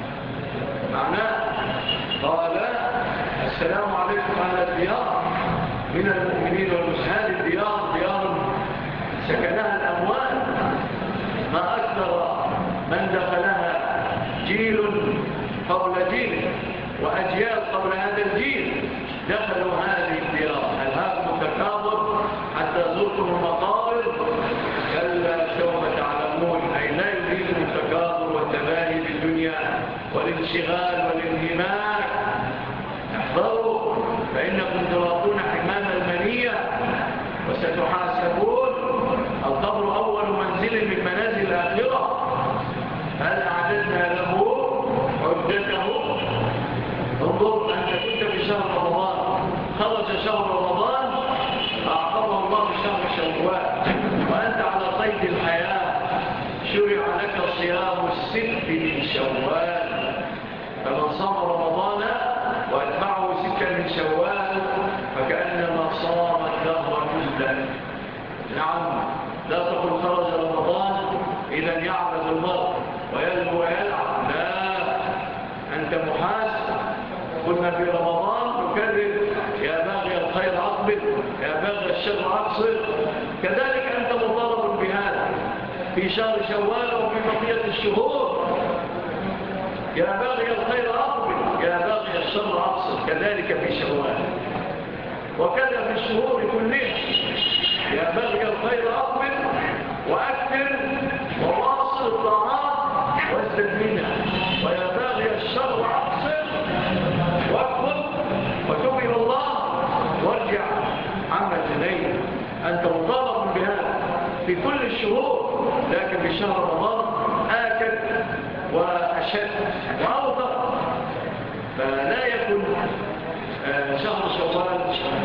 معناه قال السلام عليكم على الديار من المؤمنين والمسلمين. الديار ديار سكنها الأموال، ما أكثر من دخلها جيل قبل جيل وأجيال قبل هذا الجيل دخلوا هذه الديار. ألهاكم التكاثر حتى زرتم المقابر، كلا سوف تعلمون. أي لا يريدكم التكاثر والتباهي بالدنيا والانشغال والانهماك. احذروا فإنكم تراقون حمام المنية وستحاسبون. القبر أول منزل من منازل الآخرة، هل أعددنا له عدته؟ انظر، أنت كنت في شهر رمضان، خرج شهر رمضان أعقبه الله بشهر شوال، وأنت على قيد الحياة، شرع لك صيام الست من شوال. فمن صام رمضان وأتبعه ستا من شوال فكأنما صام الدهر كله. نعم، لا تقل خرج رمضان إذا يعبد المرء ويلهو ويلعب، لا، أنت محاسب. كنا في رمضان نكرر يا باغي الخير أقبل، يا باغي الشر أقصر. كذلك أنت مطالب بهذا في شهر شوال وفي بقية الشهور. يا باغي الخير أقبل، يا باغي الشر أقصر. كذلك في شوال وكذا في الشهور كلها. يا باغي الخير أقبل وأكثر وواصل الطاعات وازدد منها، ويا باغي الشر أقصر واكفر وتوب إلى الله وارجع عما جنيت. أنت مطالب بهذا في كل الشهور، لكن في شهر رمضان آكد وأشد وأوضح. فلا يكن شهر شوال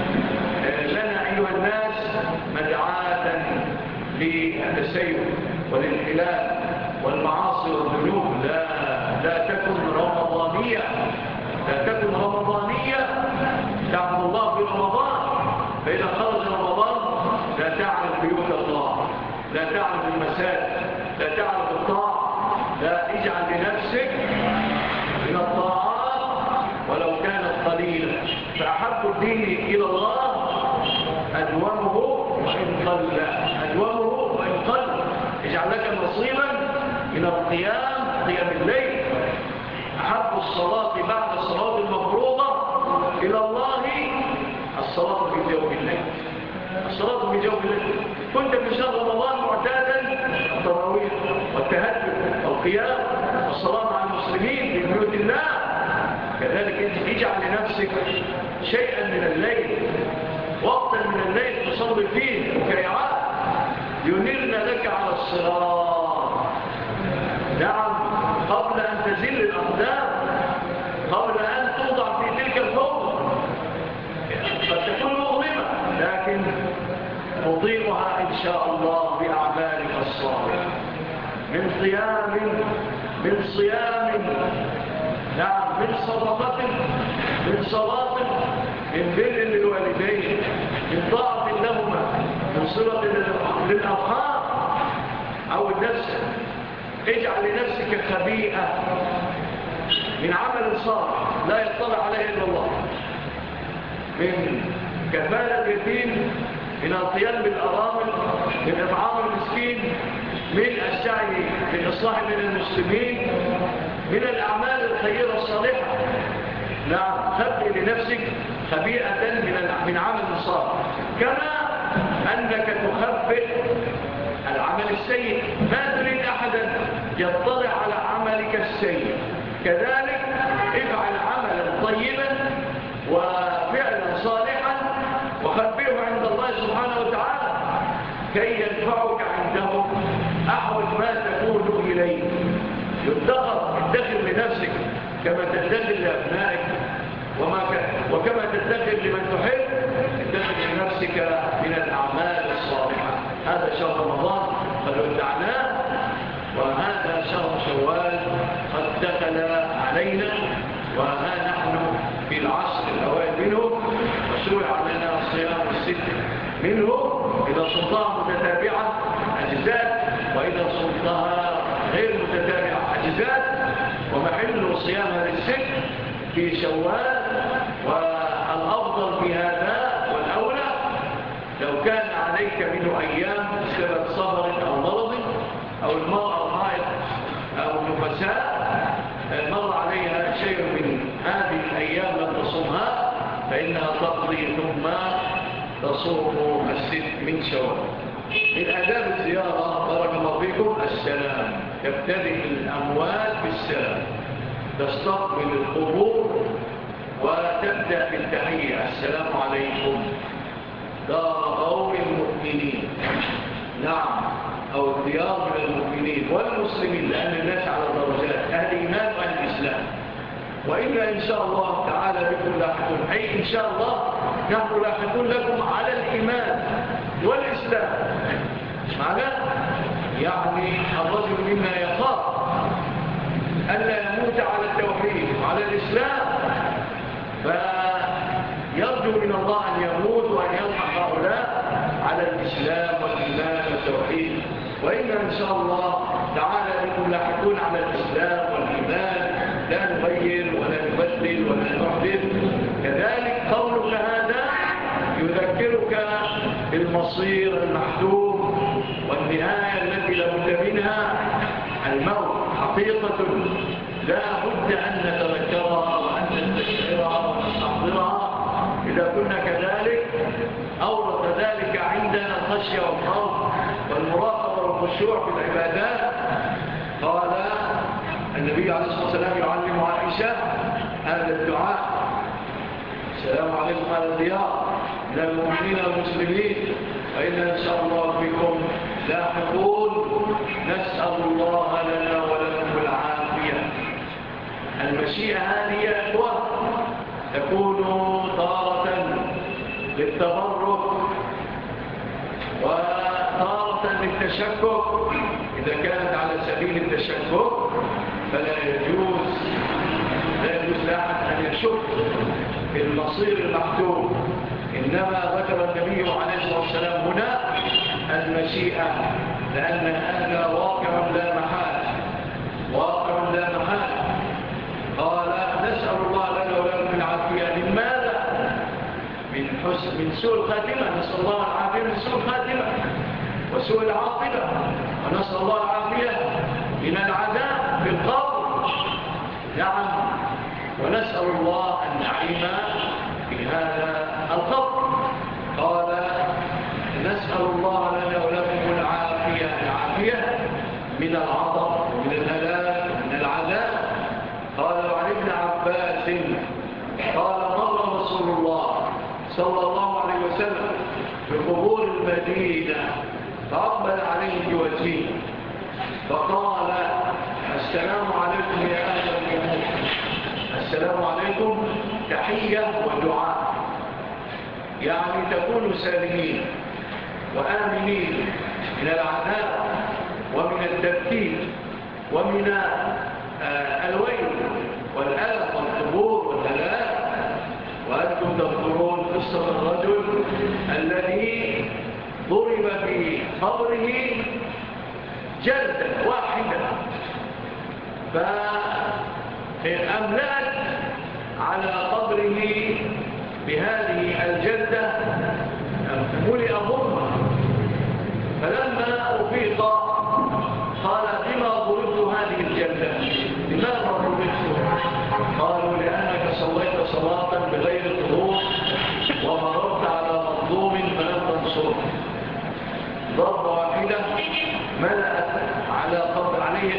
لنا أيها الناس مدعاة للتسيب والانحلال والمعاصي والذنوب. لا لا تكن رمضانية، لا تكن رمضانية تعبد الله في رمضان، فإذا خرج رمضان لا تعرف بيوت الله، لا تعرف المساجد، لا تعرف الطاعة. لا، اجعل لنفسك من الطاعات ولو كانت قليلة. فأحب الدين إلى الله أدومه وإن قل، أدومه وإن قل. اجعل لك نصيبا من القيام، قيام الليل. أحب الصلاة بعد الصلاة المفروضة إلى الله الصلاة في جوف الليل، الصلاة في جوف الليل. كنت في شهر رمضان معتادا التراويح والتهجد والقيام والصلاة مع المسلمين في بيوت الله، كذلك اجعل لنفسك شيئا من الليل، وقتا من الليل تصلي فيه ركعات ينيرن لك على الصراط. نعم، قبل أن تزل الأقدام، قبل أن توضع في تلك الفوضى، قد تكون مظلمة لكن تضيعها إن شاء الله بأعمالك الصالحة، من صيام من صيام نعم، من صدقة، من صلاة، من بر للوالدين، من طاعة لهما، من صلة للأرحام أو النفس. اجعل لنفسك خبيئة من عمل صالح لا يطلع عليه إلا الله، من كفالة اليتيم، من القيام بالأرامل، من إطعام المسكين، من السعي للإصلاح بين المسلمين، من الأعمال الخيرة الصالحة. نعم، خبئ لنفسك خبيئة من من عمل صالح. كما أنك تخفف العمل السيء، ما تريد أحدا يطلع على عملك السيء. كذلك افعل عملا طيبا وفعلا صالحا وخبره عند الله سبحانه وتعالى كي ينفعك عنده أحوج ما تكون إليه. يدخر ادخر لنفسك كما تدخر لأبنائك وكما تدخر لمن تحب، ادخر لنفسك من الأعمال الصالحة. هذا شهر رمضان قد ودعناه، وهذا شهر شوال قد دخل علينا، وها نحن في العشر الأوائل منه، وشرع لنا الصيام الست منه. إذا صمتها متتابعة أجزاء، وإذا صمتها غير متتابعة أجزاء. ومحل صيامها للست في شوال، والأفضل في هذا والأولى لو كان عليك منه أيام بسبب صبر أو مرض، أو المرأة الحائض أو النفساء مر عليها شيء من هذه الأيام لم تصومها، فإنها تقضي ثم تصوم الست من شوال. من آداب الزيارة بارك الله فيكم السلام. تبتدئ الأموات بالسلام، تستقبل القبور وتبدأ بالتحية: السلام عليكم دار قوم المؤمنين. نعم، أو الديار من المؤمنين والمسلمين، لأن الناس على درجات، أهل إيمان وأهل إسلام. وإلا إن شاء الله تعالى بكم لاحقون، أي إن شاء الله نحن لاحقون لكم على الإيمان والإسلام. معناه يعني الرجل منا يخاف ألا يموت على التوحيد وعلى الإسلام، فيرجو من الله أن يموت وأن يلحق هؤلاء على الإسلام والإيمان والتوحيد. وإنا إن شاء الله تعالى بكم لاحقون على الإسلام والإيمان، لا نغير ولا نبدل ولا نحدث. كذلك قولك هذا يذكرك بالمصير المحتوم والنهاية التي لابد منها، الموت حقيقة لا بد أن نتذكرها وأن نستشعرها ونستحضرها. إذا كنا كذلك أورث ذلك عندنا الخشية والخوف والمراقبة والخشوع في العبادات. قال النبي عليه الصلاة والسلام يعلم عائشة هذا الدعاء: السلام عليكم على الديار من المؤمنين والمسلمين، وإنا إن شاء الله بكم لاحقون، نسأل الله لنا ولكم العافية. المشيئة هذه يا إخوة تكون طارة للتبرك وطارة للتشكك. إذا كانت على سبيل التشكك فلا يجوز لا يجوز لأحد أن يشك في المصير المحتوم. إنما ذكر النبي عليه الصلاة والسلام هنا المشيئة، لأن هذا واقع لا محال، واقع لا محال. قال: نسأل الله لنا ولكم العافية. من ماذا؟ من حسن من سوء الخاتمة، نسأل الله العافية من سوء الخاتمة وسوء العاقبة، ونسأل الله العافية من العذاب في القبر. نعم، ونسأل الله النعيم في هذا القبر. قال: نسأل الله لنا ولكم العافية، العافية من العطب ومن الهلاك ومن العذاب. قال: وعن ابن عباس قال: مر رسول الله صلى الله عليه وسلم بقبور المدينة فأقبل عليه بوجهه فقال: السلام عليكم يا أهل القبور. السلام عليكم تحية ودعاء، يعني تكونوا سالمين وآمنين من العذاب ومن التبكير ومن الويل والألم والقبور والهلاك. وأنتم تذكرون قصة الرجل الذي ضرب في قبره جلدة واحدة، فأملأت على قبره بهذه الجلدة، ملئ ظلمة. فلما أفيق قال: بما ضربت هذه الجلدة؟ لماذا ضربت؟ قالوا: لأنك صليت صلاة بغير طهور ومررت على مظلوم فلم تنصره.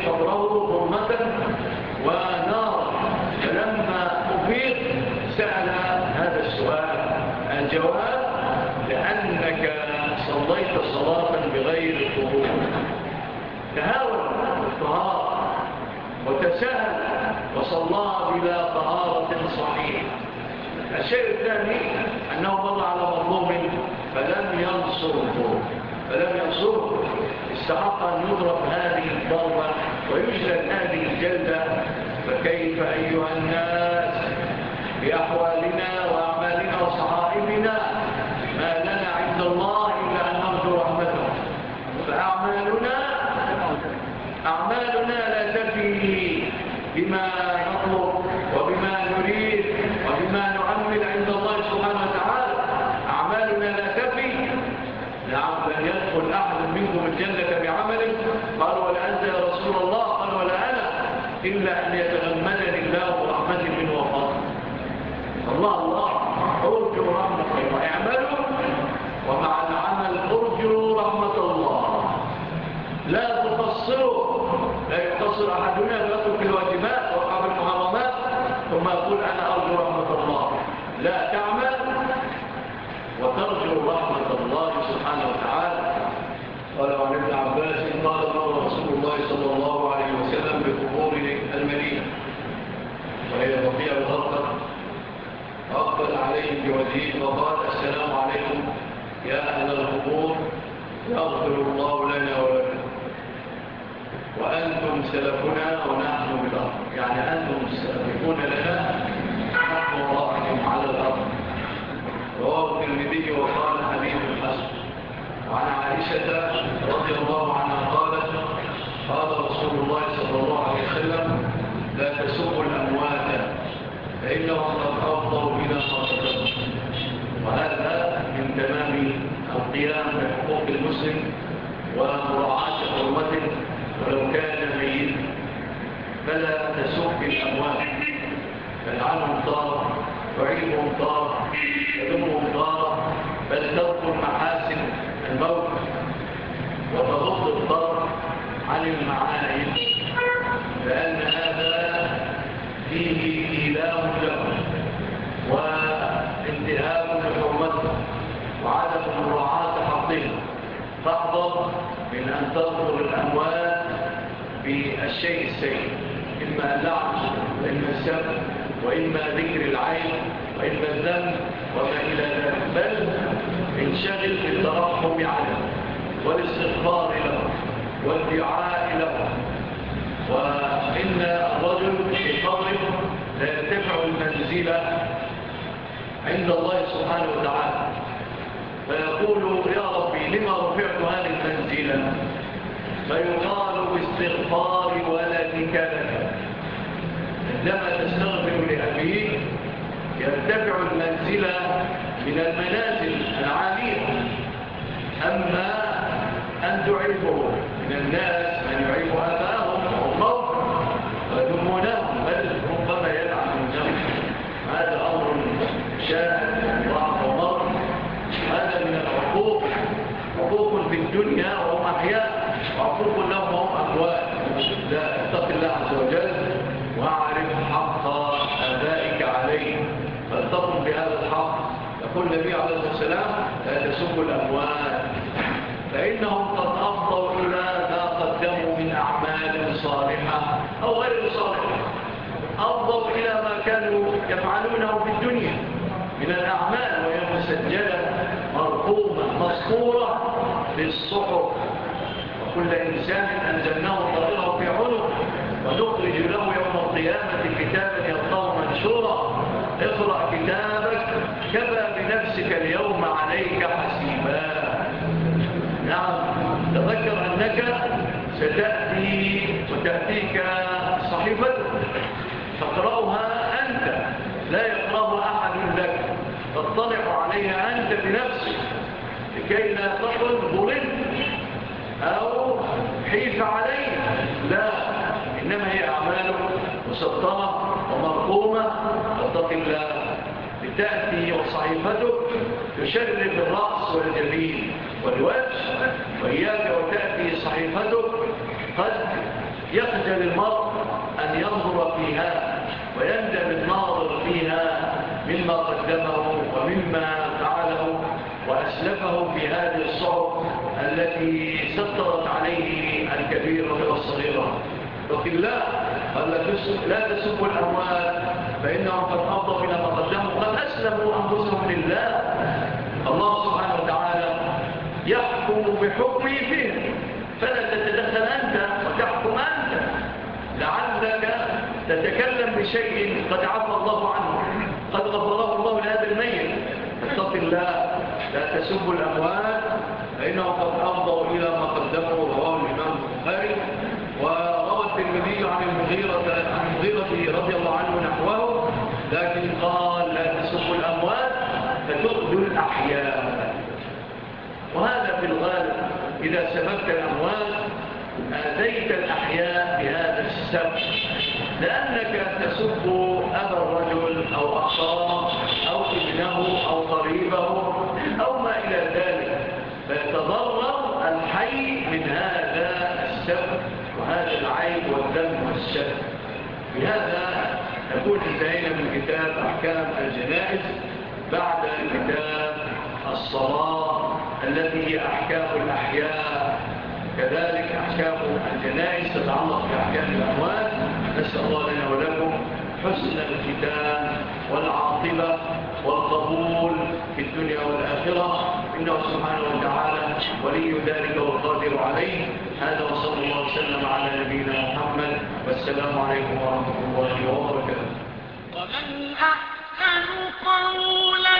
عليه قبره ظلمة ونار. فلما أفيق سأل هذا السؤال، الجواب لأنك صليت صلاة بغير طهور، تهاون الطهارة وتساهل وصلاها بلا طهارة صحيحة. الشيء الثاني أنه مر على مظلوم فلم ينصره فلم ينصره استحق أن يضرب هذه الضربة ويجلد هذه الجلدة. فكيف أيها الناس بأحوالنا وأعمالنا وصحائفنا؟ ما لنا عند الله إلا أن نرجو رحمته. فأعمالنا أعمالنا لا تفي بما نطلب وبما نريد وبما نعمل عند الله سبحانه وتعالى. أعمالنا لا تفي. نعم، لن يدخل أحد منكم الجنة بعمله. قال ولا أنت يا رسول الله؟ قال ولا أنا، إلا أن يتغمدني الله برحمة منه وفضل. الله الله أرجو رحمة الله. اعملوا ومع العمل أرجو رحمة الله. لا تقصروا، لا يقصر أحدنا يترك الواجبات ويقع بالمحرمات ثم يقول أنا أرجو رحمة الله. لا، تعمل وترجو رحمة الله سبحانه وتعالى. قال عن ابن عباس قال مر رسول الله صلى الله عليه وسلم بقبور المدينة وهي بقيع الغرقد، أقبل عليهم بوجهه وقال السلام عليكم يا أهل القبور، يغفر الله لنا ولكم، وأنتم سلفنا ونحن بالأرض. يعني أنتم سلفون لنا، نحن وراءكم على الأرض. رواه الترمذي وقال حديث حسن. وعن عائشة رضي الله عنها قالت قال رسول الله صلى الله عليه وسلم لا تسبوا الأموات فإنهم قد أفضوا بنا خاصة. وهذا من تمام القيام بحقوق المسلم ومراعاة حرمته ولو كان ميتا. فلا تسب الأموات، فلعنهم طار، تعيبهم طار، تذمهم طار، بل تذكر محاسن الموت وتغض الضرر عن المعايب، لأن هذا فيه إيلام لهم وانتهاك لحرمتهم وعدم مراعاة حقهم. فاحذر من أن تذكر الأموات بالشيء السيء، إما اللعن وإما السب وإما ذكر العين وإما الذنب وما إلى ذلك، بل انشغل بالترحم عليهم والاستغفار لهم والدعاء لهم. وإن الرجل في قبره لا يرتفع المنزلة عند الله سبحانه وتعالى، فيقول يا ربي لما رفعت هذه المنزلة؟ فيقال باستغفار ولدك لك. عندما تستغفر لأبيك يرتفع المنزلة من المنازل العالية. أما أن تعيبه من الناس من يعيب آباءهم وأمهم ويذمونهم بل ربما يلعنونهم، هذا أمر شاهد وضعف ومر. هذا من العقوق، عقوق في الدنيا وهم أحياء، وعقوق لهم وهم أموات. لا، اتق الله عز وجل واعرف حق آبائك عليه فالتقم بهذا الحق. يقول النبي عليه الصلاة والسلام لا تسبوا الأموات فإنهم قد أفضوا إلى ما قدموا من أعمال صالحة أو غير صالحة، أفضوا إلى ما كانوا يفعلونه في الدنيا من الأعمال، وهي مسجلة مرقومة مذكورة في الصحف. وكل إنسان أنزلناه طائره في عنق ونخرج له يوم القيامة كتابا يلقاه منشورا اقرأ كتابك كفى بنفسك اليوم عليك حسيبا. نعم، تذكر أنك ستأتي وتأتيك صحيفتك تقرأها أنت، لا يقرأها أحد لك، تطلع عليها أنت بنفسك لكي لا تقل ظلمت أو حيف عليك. لا، إنما هي أعمال مسطرة ومرقومة. اتق الله لتأتي وصحيفتك تشرف الرأس والجبين والوجه، وإياك وتأتي صحيفتك قد يخجل المرء أن ينظر فيها ويندم الناظر فيها مما قدمه ومما فعله وأسلفه في هذه الصعب التي سترت عليه الكبيرة والصغيرة. وقل الله قال لا تسبوا الأموال فإنهم قد أفضوا إلى ما قدموا قد أسلموا أنفسهم لله. الله سبحانه وتعالى يحكم بحكمه فيهم، فلا تتدخل أنت وتحكم أنت، لعلك تتكلم بشيء قد عفى الله عنه، قد غفره الله لهذا الميت. اتق الله لا تسبوا الأموال فإنهم قد أفضوا إلى ما قدموا. رواه الإمام البخاري وروى الترمذي عن المغيرة عن المغيرة رضي الله عنه نحوه، لكن قال لا تسبوا الأموال فتؤذوا الأحياء. وهذا في الغالب إذا سببت الأموال آذيت الأحياء بهذا السبب، لأنك تسب أبا الرجل أو أخاه أو ابنه أو قريبه أو ما إلى ذلك، فيتضرر الحي من هذا السبب وهذا العيب والذنب والسبب. بهذا نكون انتهينا من كتاب أحكام الجنائز بعد كتاب الصلاة التي هي أحكام الأحياء، كذلك أحكام الجنائز تتعلق بأحكام الأموال. نسأل الله لنا ولكم حسن الختام والعاقبة والقبول في الدنيا والآخرة، إنه سبحانه وتعالى ولي ذلك والقادر عليه. هذا وصلى الله وسلم على نبينا محمد، والسلام عليكم ورحمة الله وبركاته. ومن أحسن قولا